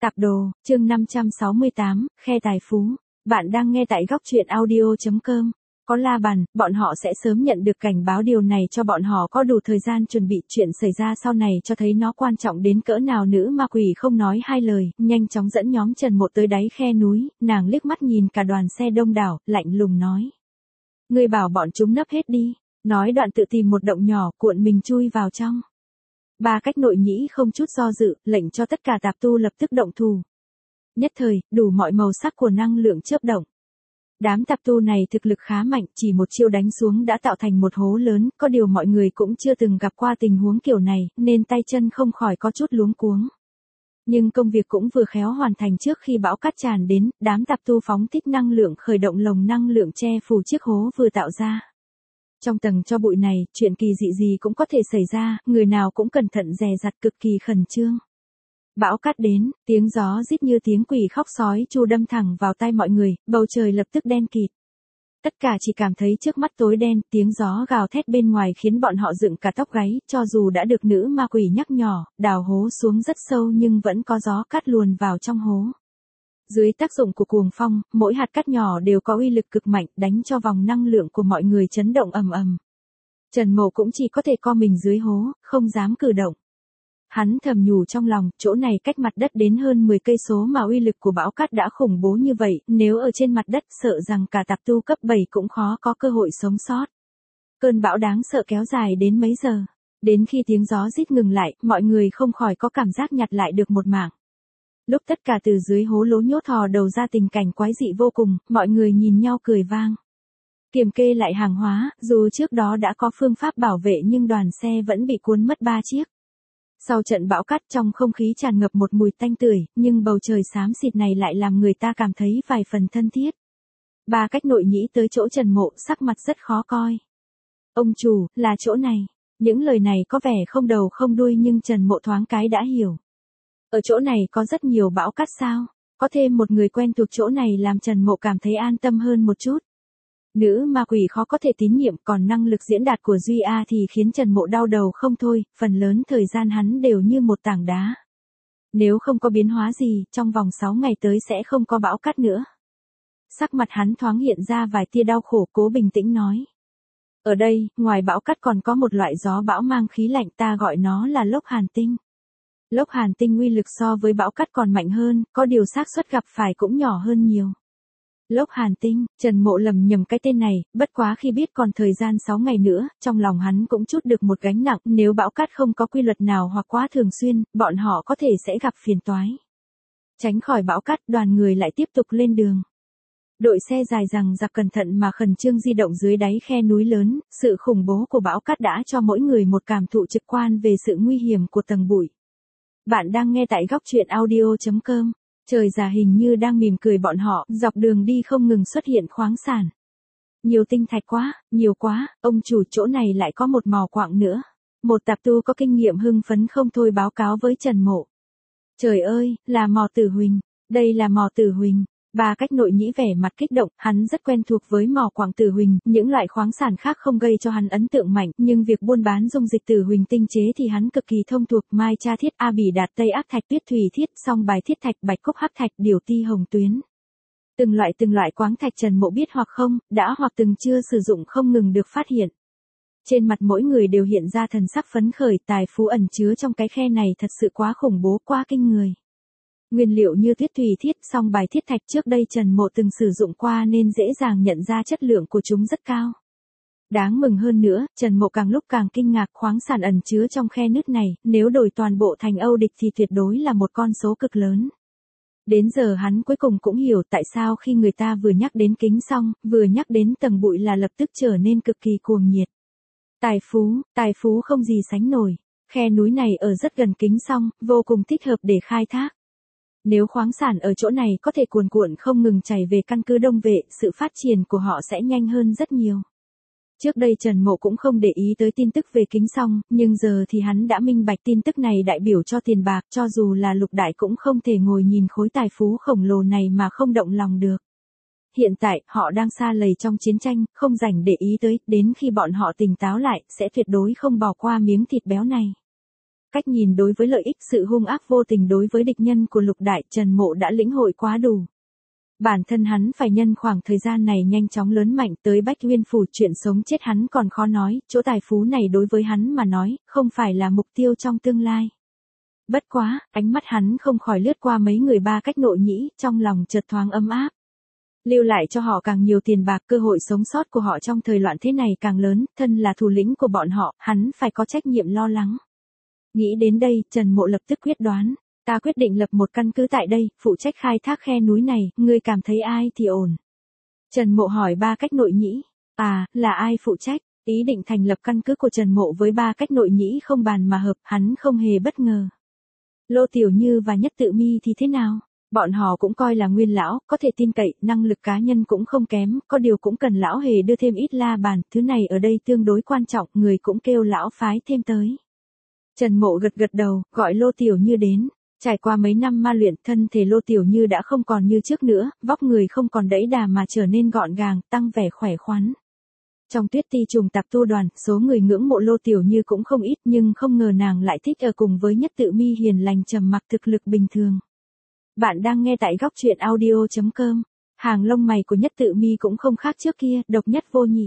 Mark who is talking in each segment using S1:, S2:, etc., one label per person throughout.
S1: Tạp đồ, chương 568, khe tài phú. Bạn đang nghe tại góc truyện audio.com. Có la bàn, bọn họ sẽ sớm nhận được cảnh báo, điều này cho bọn họ có đủ thời gian chuẩn bị. Chuyện xảy ra sau này cho thấy nó quan trọng đến cỡ nào. Nữ ma quỷ không nói hai lời, nhanh chóng dẫn nhóm Trần Mộ tới đáy khe núi, nàng liếc mắt nhìn cả đoàn xe đông đảo, lạnh lùng nói. Ngươi bảo bọn chúng nấp hết đi, nói đoạn tự tìm một động nhỏ, cuộn mình chui vào trong. Ba cách nội nhĩ không chút do dự, lệnh cho tất cả tạp tu lập tức động thủ. Nhất thời, đủ mọi màu sắc của năng lượng chớp động. Đám tạp tu này thực lực khá mạnh, chỉ một chiêu đánh xuống đã tạo thành một hố lớn, có điều mọi người cũng chưa từng gặp qua tình huống kiểu này, nên tay chân không khỏi có chút luống cuống. Nhưng công việc cũng vừa khéo hoàn thành trước khi bão cát tràn đến, đám tạp tu phóng thích năng lượng khởi động lồng năng lượng che phủ chiếc hố vừa tạo ra. Trong tầng cho bụi này, chuyện kỳ dị gì cũng có thể xảy ra, người nào cũng cẩn thận dè dặt, cực kỳ khẩn trương. Bão cát đến, tiếng gió rít như tiếng quỷ khóc sói chu đâm thẳng vào tai mọi người, bầu trời lập tức đen kịt. Tất cả chỉ cảm thấy trước mắt tối đen, tiếng gió gào thét bên ngoài khiến bọn họ dựng cả tóc gáy, cho dù đã được nữ ma quỷ nhắc nhỏ, đào hố xuống rất sâu nhưng vẫn có gió cát luồn vào trong hố. Dưới tác dụng của cuồng phong, mỗi hạt cát nhỏ đều có uy lực cực mạnh, đánh cho vòng năng lượng của mọi người chấn động ầm ầm. Trần Mộ cũng chỉ có thể co mình dưới hố, không dám cử động. Hắn thầm nhủ trong lòng, chỗ này cách mặt đất đến hơn 10 cây số mà uy lực của bão cát đã khủng bố như vậy, nếu ở trên mặt đất sợ rằng cả tạp tu cấp 7 cũng khó có cơ hội sống sót. Cơn bão đáng sợ kéo dài đến mấy giờ. Đến khi tiếng gió rít ngừng lại, mọi người không khỏi có cảm giác nhặt lại được một mảng. Lúc tất cả từ dưới hố lỗ nhốt thò đầu ra, tình cảnh quái dị vô cùng, mọi người nhìn nhau cười vang. Kiểm kê lại hàng hóa, dù trước đó đã có phương pháp bảo vệ nhưng đoàn xe vẫn bị cuốn mất 3 chiếc. Sau trận bão cát, trong không khí tràn ngập một mùi tanh tưởi, nhưng bầu trời xám xịt này lại làm người ta cảm thấy vài phần thân thiết. Ba cách nội nhĩ tới chỗ Trần Mộ, sắc mặt rất khó coi. Ông chủ, là chỗ này. Những lời này có vẻ không đầu không đuôi nhưng Trần Mộ thoáng cái đã hiểu. Ở chỗ này có rất nhiều bão cát sao? Có thêm một người quen thuộc chỗ này làm Trần Mộ cảm thấy an tâm hơn một chút. Nữ ma quỷ khó có thể tín nhiệm, còn năng lực diễn đạt của Duy A thì khiến Trần Mộ đau đầu không thôi, phần lớn thời gian hắn đều như một tảng đá. Nếu không có biến hóa gì, trong vòng 6 ngày tới sẽ không có bão cát nữa. Sắc mặt hắn thoáng hiện ra vài tia đau khổ, cố bình tĩnh nói. Ở đây, ngoài bão cát còn có một loại gió bão mang khí lạnh, ta gọi nó là lốc hàn tinh. Lốc hàn tinh uy lực so với bão cát còn mạnh hơn, có điều xác suất gặp phải cũng nhỏ hơn nhiều. Lốc hàn tinh, Trần Mộ lầm nhầm cái tên này, bất quá khi biết còn thời gian 6 ngày nữa, trong lòng hắn cũng chút được một gánh nặng, nếu bão cát không có quy luật nào hoặc quá thường xuyên, bọn họ có thể sẽ gặp phiền toái. Tránh khỏi bão cát, đoàn người lại tiếp tục lên đường. Đội xe dài dằng dặc cẩn thận mà khẩn trương di động dưới đáy khe núi lớn, sự khủng bố của bão cát đã cho mỗi người một cảm thụ trực quan về sự nguy hiểm của tầng bụi. Bạn đang nghe tại góc truyện audio.com. Trời già hình như đang mỉm cười bọn họ, dọc đường đi không ngừng xuất hiện khoáng sản. Nhiều tinh thạch quá, nhiều quá, ông chủ, chỗ này lại có một mỏ quặng nữa. Một tạp tu có kinh nghiệm hưng phấn không thôi báo cáo với Trần Mộ. Trời ơi, là mỏ tử huỳnh, đây là mỏ tử huỳnh. Ba cách nội nhĩ vẻ mặt kích động, hắn rất quen thuộc với mỏ quặng tử huỳnh, những loại khoáng sản khác không gây cho hắn ấn tượng mạnh, nhưng việc buôn bán dung dịch tử huỳnh tinh chế thì hắn cực kỳ thông thuộc. Mai cha thiết, A bỉ đạt, Tây ác thạch, tuyết thủy thiết, song bài thiết thạch, bạch cốc hắc thạch, điều ti hồng tuyến. Từng loại khoáng thạch Trần Mộ biết hoặc không, đã hoặc từng chưa sử dụng không ngừng được phát hiện. Trên mặt mỗi người đều hiện ra thần sắc phấn khởi, tài phú ẩn chứa trong cái khe này thật sự quá khủng bố, quá kinh người. Nguyên liệu như tuyết thủy thiết, song bài thiết thạch trước đây Trần Mộ từng sử dụng qua nên dễ dàng nhận ra chất lượng của chúng rất cao. Đáng mừng hơn nữa, Trần Mộ càng lúc càng kinh ngạc, khoáng sản ẩn chứa trong khe nứt này, nếu đổi toàn bộ thành Âu Địch thì tuyệt đối là một con số cực lớn. Đến giờ hắn cuối cùng cũng hiểu tại sao khi người ta vừa nhắc đến kính xong, vừa nhắc đến tầng bụi là lập tức trở nên cực kỳ cuồng nhiệt. Tài phú không gì sánh nổi. Khe núi này ở rất gần kính xong, vô cùng thích hợp để khai thác. Nếu khoáng sản ở chỗ này có thể cuồn cuộn không ngừng chảy về căn cứ Đông Vệ, sự phát triển của họ sẽ nhanh hơn rất nhiều. Trước đây Trần Mộ cũng không để ý tới tin tức về kính xong, nhưng giờ thì hắn đã minh bạch tin tức này đại biểu cho tiền bạc, cho dù là lục đại cũng không thể ngồi nhìn khối tài phú khổng lồ này mà không động lòng được. Hiện tại, họ đang sa lầy trong chiến tranh, không rảnh để ý tới, đến khi bọn họ tỉnh táo lại, sẽ tuyệt đối không bỏ qua miếng thịt béo này. cách nhìn đối với lợi ích, sự hung ác vô tình đối với địch nhân của Lục Đại, Trần Mộ đã lĩnh hội quá đủ. Bản thân hắn phải nhân khoảng thời gian này nhanh chóng lớn mạnh tới Bách Nguyên Phủ, chuyện sống chết hắn còn khó nói, chỗ tài phú này đối với hắn mà nói, không phải là mục tiêu trong tương lai. Bất quá, ánh mắt hắn không khỏi lướt qua mấy người Ba Cách Nội Nhĩ, trong lòng chợt thoáng ấm áp. Lưu lại cho họ càng nhiều tiền bạc, cơ hội sống sót của họ trong thời loạn thế này càng lớn, thân là thủ lĩnh của bọn họ, hắn phải có trách nhiệm lo lắng. Nghĩ đến đây, Trần Mộ lập tức quyết đoán. Ta quyết định lập một căn cứ tại đây, phụ trách khai thác khe núi này, ngươi cảm thấy ai thì ổn. Trần Mộ hỏi Ba Cách Nội Nhĩ. À, là ai phụ trách? Ý định thành lập căn cứ của Trần Mộ với Ba Cách Nội Nhĩ không bàn mà hợp, hắn không hề bất ngờ. Lô Tiểu Như và Nhất Tự Mi thì thế nào? Bọn họ cũng coi là nguyên lão, có thể tin cậy, năng lực cá nhân cũng không kém, có điều cũng cần lão hề đưa thêm ít la bàn, thứ này ở đây tương đối quan trọng, người cũng kêu lão phái thêm tới. Trần Mộ gật gật đầu, gọi Lô Tiểu Như đến. Trải qua mấy năm ma luyện, thân thể Lô Tiểu Như đã không còn như trước nữa, vóc người không còn đẫy đà mà trở nên gọn gàng, tăng vẻ khỏe khoắn. Trong Tuyết Ti Trùng Tạp Tu đoàn, số người ngưỡng mộ Lô Tiểu Như cũng không ít, nhưng không ngờ nàng lại thích ở cùng với Nhất Tự Mi hiền lành trầm mặc, thực lực bình thường. Bạn đang nghe tại góc truyện audio.com. Hàng lông mày của Nhất Tự Mi cũng không khác trước kia, độc nhất vô nhị.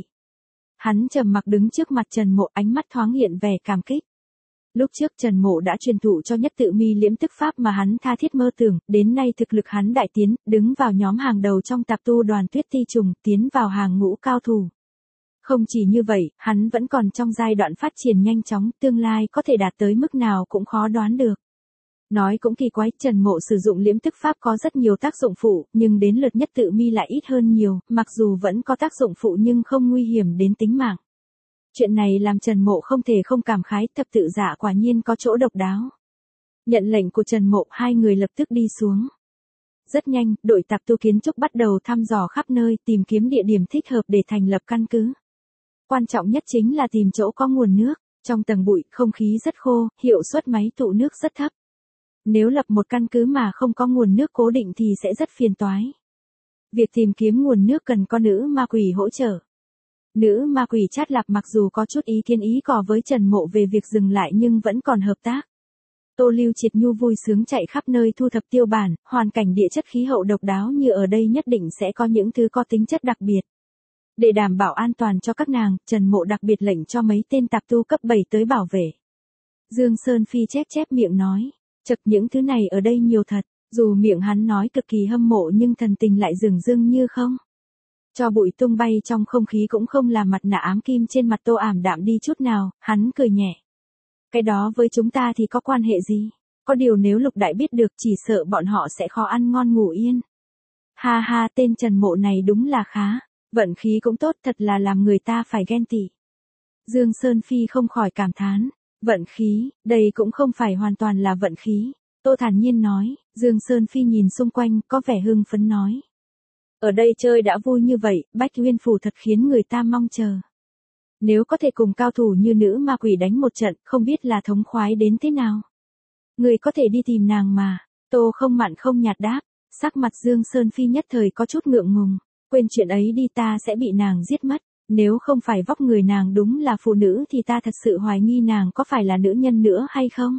S1: Hắn trầm mặc đứng trước mặt Trần Mộ, ánh mắt thoáng hiện vẻ cảm kích. Lúc trước Trần Mộ đã truyền thụ cho Nhất Tự Mi liễm tức pháp mà hắn tha thiết mơ tưởng, đến nay thực lực hắn đại tiến, đứng vào nhóm hàng đầu trong Tạp Tu đoàn Tuyết Ti Trùng, tiến vào hàng ngũ cao thủ. Không chỉ như vậy, hắn vẫn còn trong giai đoạn phát triển nhanh chóng, tương lai có thể đạt tới mức nào cũng khó đoán được. Nói cũng kỳ quái, Trần Mộ sử dụng liễm tức pháp có rất nhiều tác dụng phụ, nhưng đến lượt Nhất Tự Mi lại ít hơn nhiều, mặc dù vẫn có tác dụng phụ nhưng không nguy hiểm đến tính mạng. Chuyện này làm Trần Mộ không thể không cảm khái, thập tự giả quả nhiên có chỗ độc đáo. Nhận lệnh của Trần Mộ, hai người lập tức đi xuống. Rất nhanh, đội Tạp Tu kiến trúc bắt đầu thăm dò khắp nơi, tìm kiếm địa điểm thích hợp để thành lập căn cứ. Quan trọng nhất chính là tìm chỗ có nguồn nước, trong tầng bụi, không khí rất khô, hiệu suất máy tụ nước rất thấp. Nếu lập một căn cứ mà không có nguồn nước cố định thì sẽ rất phiền toái. Việc tìm kiếm nguồn nước cần có nữ ma quỷ hỗ trợ. Nữ ma quỷ Chát Lạp mặc dù có chút ý kiến ý cò với Trần Mộ về việc dừng lại nhưng vẫn còn hợp tác. Tô Lưu Triệt Nhu vui sướng chạy khắp nơi thu thập tiêu bản, hoàn cảnh địa chất khí hậu độc đáo như ở đây nhất định sẽ có những thứ có tính chất đặc biệt. Để đảm bảo an toàn cho các nàng, Trần Mộ đặc biệt lệnh cho mấy tên tạp tu cấp 7 tới bảo vệ. Dương Sơn Phi chép chép miệng nói, chật những thứ này ở đây nhiều thật, dù miệng hắn nói cực kỳ hâm mộ nhưng thần tình lại dửng dưng như không. Cho bụi tung bay trong không khí cũng không làm mặt nạ ám kim trên mặt Tô ảm đạm đi chút nào, hắn cười nhẹ. Cái đó với chúng ta thì có quan hệ gì? Có điều nếu Lục Đại biết được chỉ sợ bọn họ sẽ khó ăn ngon ngủ yên. Ha ha, tên Trần Mộ này đúng là khá, vận khí cũng tốt, thật là làm người ta phải ghen tị. Dương Sơn Phi không khỏi cảm thán, vận khí, đây cũng không phải hoàn toàn là vận khí. Tô thản nhiên nói, Dương Sơn Phi nhìn xung quanh, có vẻ hưng phấn nói. Ở đây chơi đã vui như vậy, Bách Nguyên Phủ thật khiến người ta mong chờ. Nếu có thể cùng cao thủ như nữ ma quỷ đánh một trận, không biết là thống khoái đến thế nào. Người có thể đi tìm nàng mà. Tô không mặn không nhạt đáp, sắc mặt Dương Sơn Phi nhất thời có chút ngượng ngùng. Quên chuyện ấy đi, ta sẽ bị nàng giết mất. Nếu không phải vóc người nàng đúng là phụ nữ thì ta thật sự hoài nghi nàng có phải là nữ nhân nữa hay không.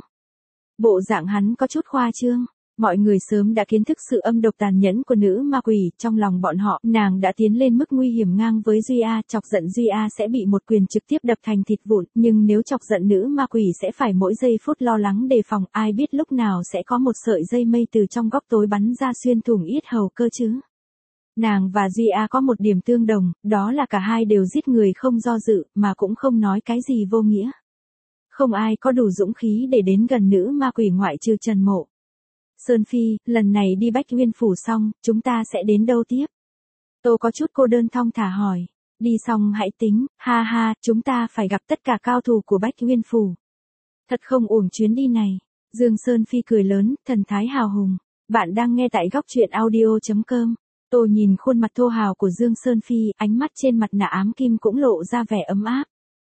S1: Bộ dạng hắn có chút khoa trương. Mọi người sớm đã kiến thức sự âm độc tàn nhẫn của nữ ma quỷ, trong lòng bọn họ, nàng đã tiến lên mức nguy hiểm ngang với Duy A, chọc giận Duy A sẽ bị một quyền trực tiếp đập thành thịt vụn, nhưng nếu chọc giận nữ ma quỷ sẽ phải mỗi giây phút lo lắng đề phòng, ai biết lúc nào sẽ có một sợi dây mây từ trong góc tối bắn ra xuyên thủng yết hầu cơ chứ. Nàng và Duy A có một điểm tương đồng, đó là cả hai đều giết người không do dự, mà cũng không nói cái gì vô nghĩa. Không ai có đủ dũng khí để đến gần nữ ma quỷ ngoại trừ Trần Mộ. Sơn Phi, lần này đi Bách Nguyên Phủ xong, chúng ta sẽ đến đâu tiếp? Tô có chút cô đơn thong thả hỏi. Đi xong hãy tính, ha ha, chúng ta phải gặp tất cả cao thủ của Bách Nguyên Phủ. Thật không uổng chuyến đi này. Dương Sơn Phi cười lớn, thần thái hào hùng. Bạn đang nghe tại góc truyện audio.com. Tô nhìn khuôn mặt thô hào của Dương Sơn Phi, ánh mắt trên mặt nạ ám kim cũng lộ ra vẻ ấm áp.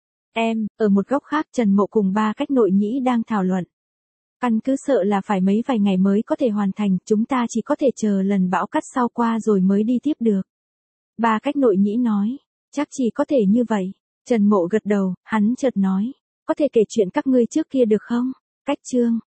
S1: Em, ở một góc khác Trần Mộ cùng Ba Cách Nội Nhĩ đang thảo luận. Căn cứ sợ là phải mấy vài ngày mới có thể hoàn thành, chúng ta chỉ có thể chờ lần bão cắt sau qua rồi mới đi tiếp được. Ba Cách Nội Nhĩ nói, chắc chỉ có thể như vậy. Trần Mộ gật đầu, hắn chợt nói, có thể kể chuyện các ngươi trước kia được không? Cách chương